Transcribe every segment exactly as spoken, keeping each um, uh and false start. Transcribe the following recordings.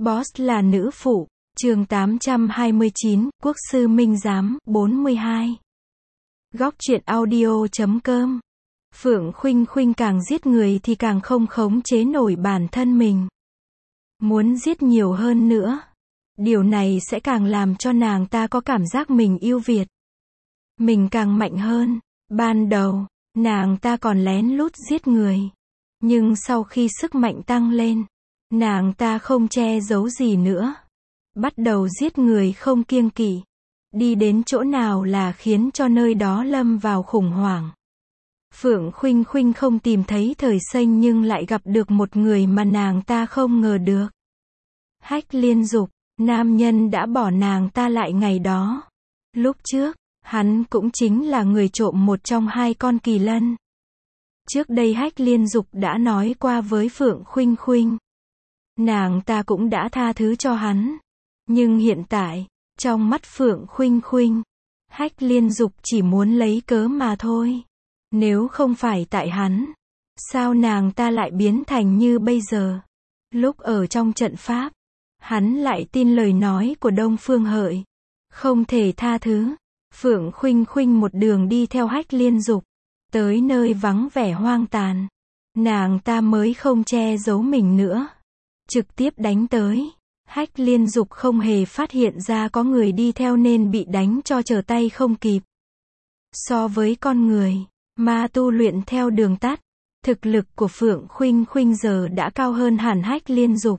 Boss là nữ phụ, chương tám trăm hai mươi chín, Quốc sư Minh Giám, bốn mươi hai. Góc truyện audio chấm com. Phượng Khuynh Khuynh càng giết người thì càng không khống chế nổi bản thân mình. Muốn giết nhiều hơn nữa. Điều này sẽ càng làm cho nàng ta có cảm giác mình ưu việt. Mình càng mạnh hơn. Ban đầu, nàng ta còn lén lút giết người. Nhưng sau khi sức mạnh tăng lên, nàng ta không che giấu gì nữa. Bắt đầu giết người không kiêng kỵ. Đi đến chỗ nào là khiến cho nơi đó lâm vào khủng hoảng. Phượng Khuynh Khuynh không tìm thấy Thời Xanh nhưng lại gặp được một người mà nàng ta không ngờ được. Hách Liên Dục, nam nhân đã bỏ nàng ta lại ngày đó. Lúc trước, hắn cũng chính là người trộm một trong hai con kỳ lân. Trước đây Hách Liên Dục đã nói qua với Phượng Khuynh Khuynh. Nàng ta cũng đã tha thứ cho hắn. Nhưng hiện tại, trong mắt Phượng Khuynh Khuynh, Hách Liên Dục chỉ muốn lấy cớ mà thôi. Nếu không phải tại hắn, sao nàng ta lại biến thành như bây giờ? Lúc ở trong trận pháp, hắn lại tin lời nói của Đông Phương Hợi. Không thể tha thứ. Phượng Khuynh Khuynh một đường đi theo Hách Liên Dục, tới nơi vắng vẻ hoang tàn. Nàng ta mới không che giấu mình nữa. Trực tiếp đánh tới. Hách Liên Dục không hề phát hiện ra có người đi theo nên bị đánh cho trở tay không kịp. So với con người, ma tu luyện theo đường tắt, thực lực của Phượng Khuynh Khuynh giờ đã cao hơn hẳn Hách Liên Dục.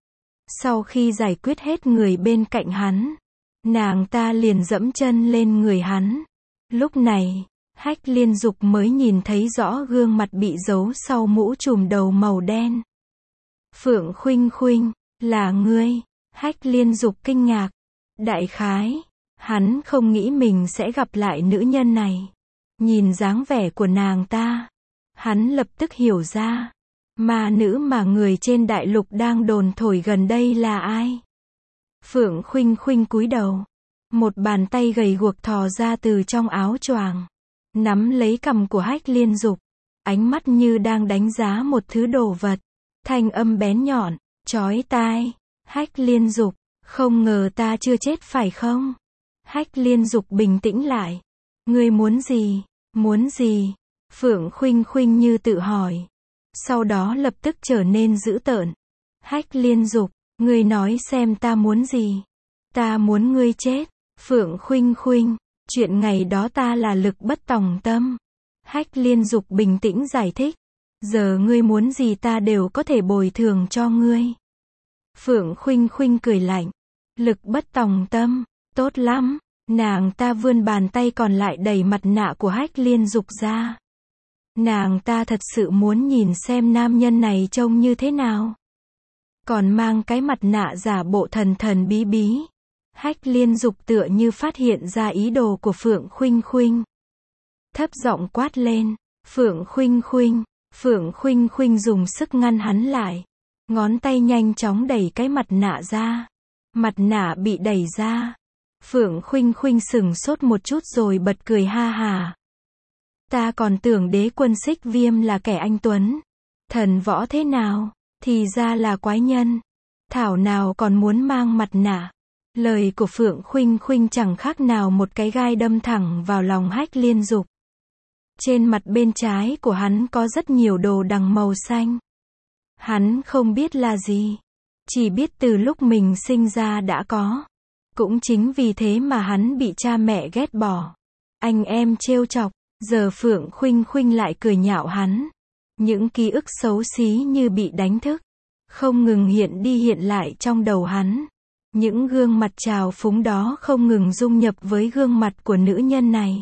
Sau khi giải quyết hết người bên cạnh hắn, nàng ta liền dẫm chân lên người hắn. Lúc này, Hách Liên Dục mới nhìn thấy rõ gương mặt bị giấu sau mũ trùm đầu màu đen. Phượng Khuynh Khuynh, là ngươi? Hách Liên Dục kinh ngạc. Đại khái, hắn không nghĩ mình sẽ gặp lại nữ nhân này. Nhìn dáng vẻ của nàng ta, hắn lập tức hiểu ra. Ma nữ mà người trên đại lục đang đồn thổi gần đây là ai? Phượng Khuynh Khuynh cúi đầu. Một bàn tay gầy guộc thò ra từ trong áo choàng, nắm lấy cằm của Hách Liên Dục. Ánh mắt như đang đánh giá một thứ đồ vật. Thanh âm bén nhọn, chói tai. Hách Liên Dục, không ngờ ta chưa chết phải không? Hách Liên Dục bình tĩnh lại. Ngươi muốn gì? Muốn gì? Phượng Khuynh Khuynh như tự hỏi. Sau đó lập tức trở nên dữ tợn. Hách Liên Dục, ngươi nói xem ta muốn gì? Ta muốn ngươi chết. Phượng Khuynh Khuynh, chuyện ngày đó ta là lực bất tòng tâm. Hách Liên Dục bình tĩnh giải thích. Giờ ngươi muốn gì ta đều có thể bồi thường cho ngươi. Phượng Khuynh Khuynh cười lạnh. Lực bất tòng tâm, tốt lắm. Nàng ta vươn bàn tay còn lại đẩy mặt nạ của Hách Liên Dục ra. Nàng ta thật sự muốn nhìn xem nam nhân này trông như thế nào. Còn mang cái mặt nạ giả bộ thần thần bí bí. Hách Liên Dục tựa như phát hiện ra ý đồ của Phượng Khuynh Khuynh. Thấp giọng quát lên. Phượng Khuynh Khuynh. Phượng Khuynh Khuynh dùng sức ngăn hắn lại. Ngón tay nhanh chóng đẩy cái mặt nạ ra. Mặt nạ bị đẩy ra. Phượng Khuynh Khuynh sửng sốt một chút rồi bật cười ha hà. Ta còn tưởng Đế Quân Xích Viêm là kẻ anh tuấn. Thần võ thế nào? Thì ra là quái nhân. Thảo nào còn muốn mang mặt nạ. Lời của Phượng Khuynh Khuynh chẳng khác nào một cái gai đâm thẳng vào lòng Hách Liên Dục. Trên mặt bên trái của hắn có rất nhiều đồ đằng màu xanh. Hắn không biết là gì. Chỉ biết từ lúc mình sinh ra đã có. Cũng chính vì thế mà hắn bị cha mẹ ghét bỏ. Anh em trêu chọc. Giờ Phượng Khuynh Khuynh lại cười nhạo hắn. Những ký ức xấu xí như bị đánh thức. Không ngừng hiện đi hiện lại trong đầu hắn. Những gương mặt trào phúng đó không ngừng dung nhập với gương mặt của nữ nhân này.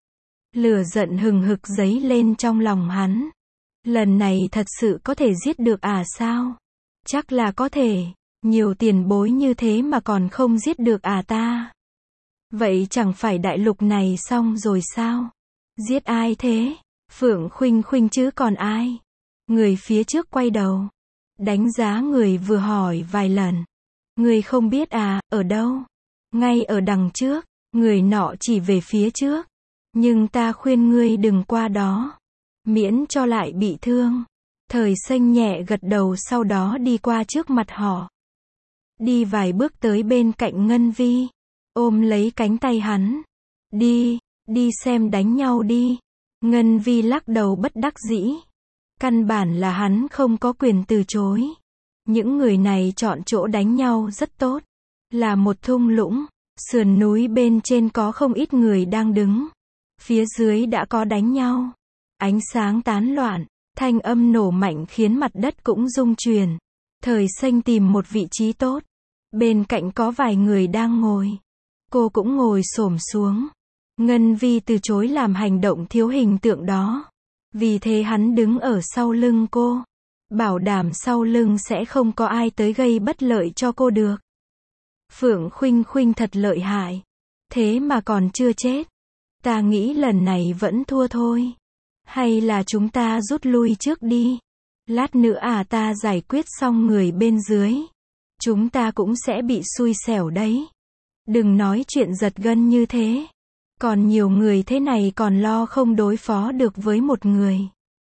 Lửa giận hừng hực dấy lên trong lòng hắn. Lần này thật sự có thể giết được à sao? Chắc là có thể. Nhiều tiền bối như thế mà còn không giết được à ta? Vậy chẳng phải đại lục này xong rồi sao? Giết ai thế? Phượng Khuynh Khuynh chứ còn ai? Người phía trước quay đầu. Đánh giá người vừa hỏi vài lần. Người không biết à, ở đâu? Ngay ở đằng trước. Người nọ chỉ về phía trước. Nhưng ta khuyên ngươi đừng qua đó. Miễn cho lại bị thương. Thời Xanh nhẹ gật đầu sau đó đi qua trước mặt họ. đi vài bước tới bên cạnh Ngân Vi, ôm lấy cánh tay hắn. Đi, đi xem đánh nhau đi. Ngân Vi lắc đầu bất đắc dĩ. Căn bản là hắn không có quyền từ chối. Những người này chọn chỗ đánh nhau rất tốt. Là một thung lũng, sườn núi bên trên có không ít người đang đứng. Phía dưới đã có đánh nhau. Ánh sáng tán loạn, thanh âm nổ mạnh khiến mặt đất cũng rung chuyển. Thời Xanh tìm một vị trí tốt. Bên cạnh có vài người đang ngồi. Cô cũng ngồi xổm xuống. Ngân Vi từ chối làm hành động thiếu hình tượng đó. Vì thế hắn đứng ở sau lưng cô. Bảo đảm sau lưng sẽ không có ai tới gây bất lợi cho cô được. Phượng Khuynh Khuynh thật lợi hại. Thế mà còn chưa chết. Ta nghĩ lần này vẫn thua thôi. Hay là chúng ta rút lui trước đi. Lát nữa à ta giải quyết xong người bên dưới. Chúng ta cũng sẽ bị xui xẻo đấy. Đừng nói chuyện giật gân như thế. Còn nhiều người thế này còn lo không đối phó được với một người.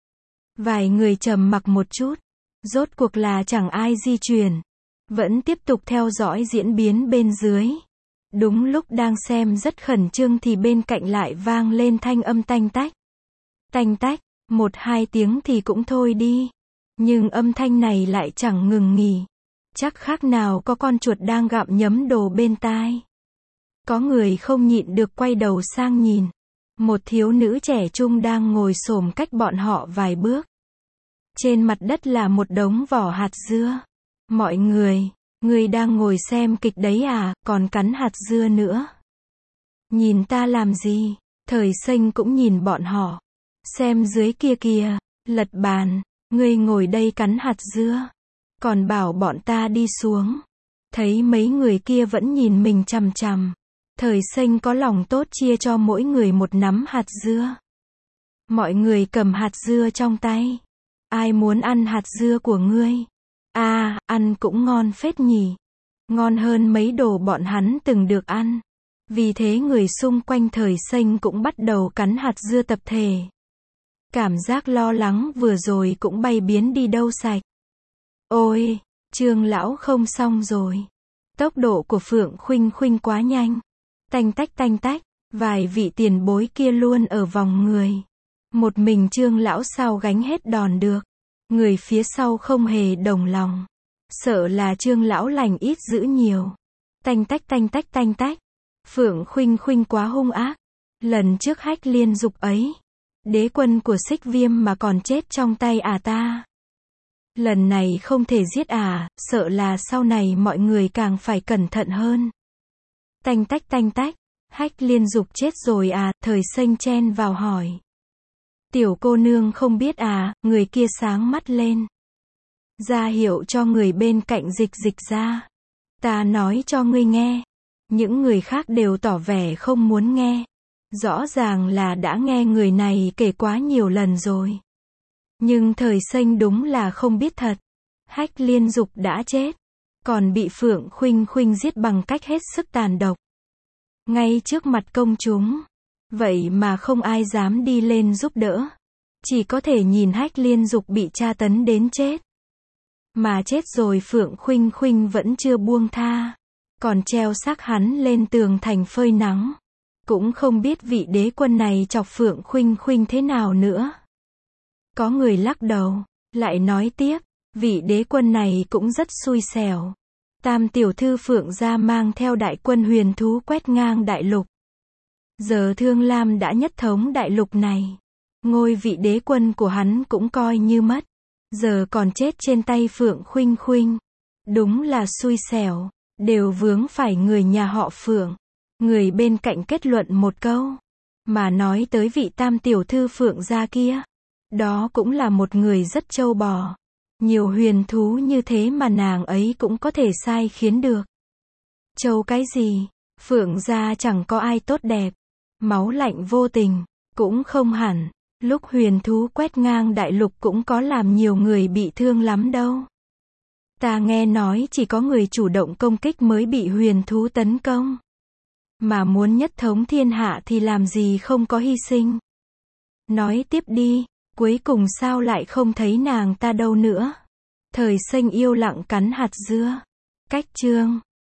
Vài người trầm mặc một chút. Rốt cuộc là chẳng ai di chuyển. Vẫn tiếp tục theo dõi diễn biến bên dưới. Đúng lúc đang xem rất khẩn trương thì bên cạnh lại vang lên thanh âm tanh tách. Tanh tách, một hai tiếng thì cũng thôi đi. Nhưng âm thanh này lại chẳng ngừng nghỉ. Chắc khác nào có con chuột đang gặm nhấm đồ bên tai. Có người không nhịn được quay đầu sang nhìn. Một thiếu nữ trẻ trung đang ngồi xổm cách bọn họ vài bước. Trên mặt đất là một đống vỏ hạt dưa. Mọi người, người đang ngồi xem kịch đấy à, còn cắn hạt dưa nữa. Nhìn ta làm gì? Thời Xanh cũng nhìn bọn họ. Xem dưới kia kìa, lật bàn, ngươi ngồi đây cắn hạt dưa. Còn bảo bọn ta đi xuống. Thấy mấy người kia vẫn nhìn mình chằm chằm. Thời Xanh có lòng tốt chia cho mỗi người một nắm hạt dưa. Mọi người cầm hạt dưa trong tay. Ai muốn ăn hạt dưa của ngươi? À, ăn cũng ngon phết nhỉ. Ngon hơn mấy đồ bọn hắn từng được ăn. Vì thế người xung quanh Thời Xanh cũng bắt đầu cắn hạt dưa tập thể. Cảm giác lo lắng vừa rồi cũng bay biến đi đâu sạch. Ôi, Trương lão không xong rồi. Tốc độ của Phượng Khuynh Khuynh quá nhanh. Tanh tách tanh tách, vài vị tiền bối kia luôn ở vòng người. Một mình Trương lão sao gánh hết đòn được. Người phía sau không hề đồng lòng. Sợ là Trương lão lành ít giữ nhiều. Tanh tách tanh tách tanh tách. Phượng Khuynh Khuynh quá hung ác. Lần trước Hách Liên Dục ấy. Đế quân của Xích Viêm mà còn chết trong tay à ta. Lần này không thể giết à, sợ là sau này mọi người càng phải cẩn thận hơn. Tanh tách tanh tách. Hách Liên Dục chết rồi à, Thời Xanh chen vào hỏi. Tiểu cô nương không biết à, người kia sáng mắt lên. Ra hiệu cho người bên cạnh dịch dịch ra. Ta nói cho ngươi nghe. Những người khác đều tỏ vẻ không muốn nghe. Rõ ràng là đã nghe người này kể quá nhiều lần rồi. Nhưng Thời Xanh đúng là không biết thật. Hách Liên Dục đã chết. Còn bị Phượng Khuynh Khuynh giết bằng cách hết sức tàn độc. Ngay trước mặt công chúng. Vậy mà không ai dám đi lên giúp đỡ. Chỉ có thể nhìn Hách Liên Dục bị tra tấn đến chết. Mà chết rồi Phượng Khuynh Khuynh vẫn chưa buông tha. Còn treo xác hắn lên tường thành phơi nắng. Cũng không biết vị đế quân này chọc Phượng Khuynh Khuynh thế nào nữa. Có người lắc đầu, lại nói tiếp, vị đế quân này cũng rất xui xẻo. Tam tiểu thư Phượng gia mang theo đại quân huyền thú quét ngang đại lục. Giờ Thương Lam đã nhất thống đại lục này. Ngôi vị đế quân của hắn cũng coi như mất. Giờ còn chết trên tay Phượng Khuynh Khuynh. Đúng là xui xẻo. Đều vướng phải người nhà họ Phượng. Người bên cạnh kết luận một câu. Mà nói tới vị tam tiểu thư Phượng gia kia. Đó cũng là một người rất trâu bò. Nhiều huyền thú như thế mà nàng ấy cũng có thể sai khiến được. Trâu cái gì? Phượng gia chẳng có ai tốt đẹp. Máu lạnh vô tình. Cũng không hẳn. Lúc huyền thú quét ngang đại lục cũng có làm nhiều người bị thương lắm đâu. Ta nghe nói chỉ có người chủ động công kích mới bị huyền thú tấn công. Mà muốn nhất thống thiên hạ thì làm gì không có hy sinh. Nói tiếp đi, cuối cùng sao lại không thấy nàng ta đâu nữa. Thời Xanh yêu lặng cắn hạt dưa. Cách chương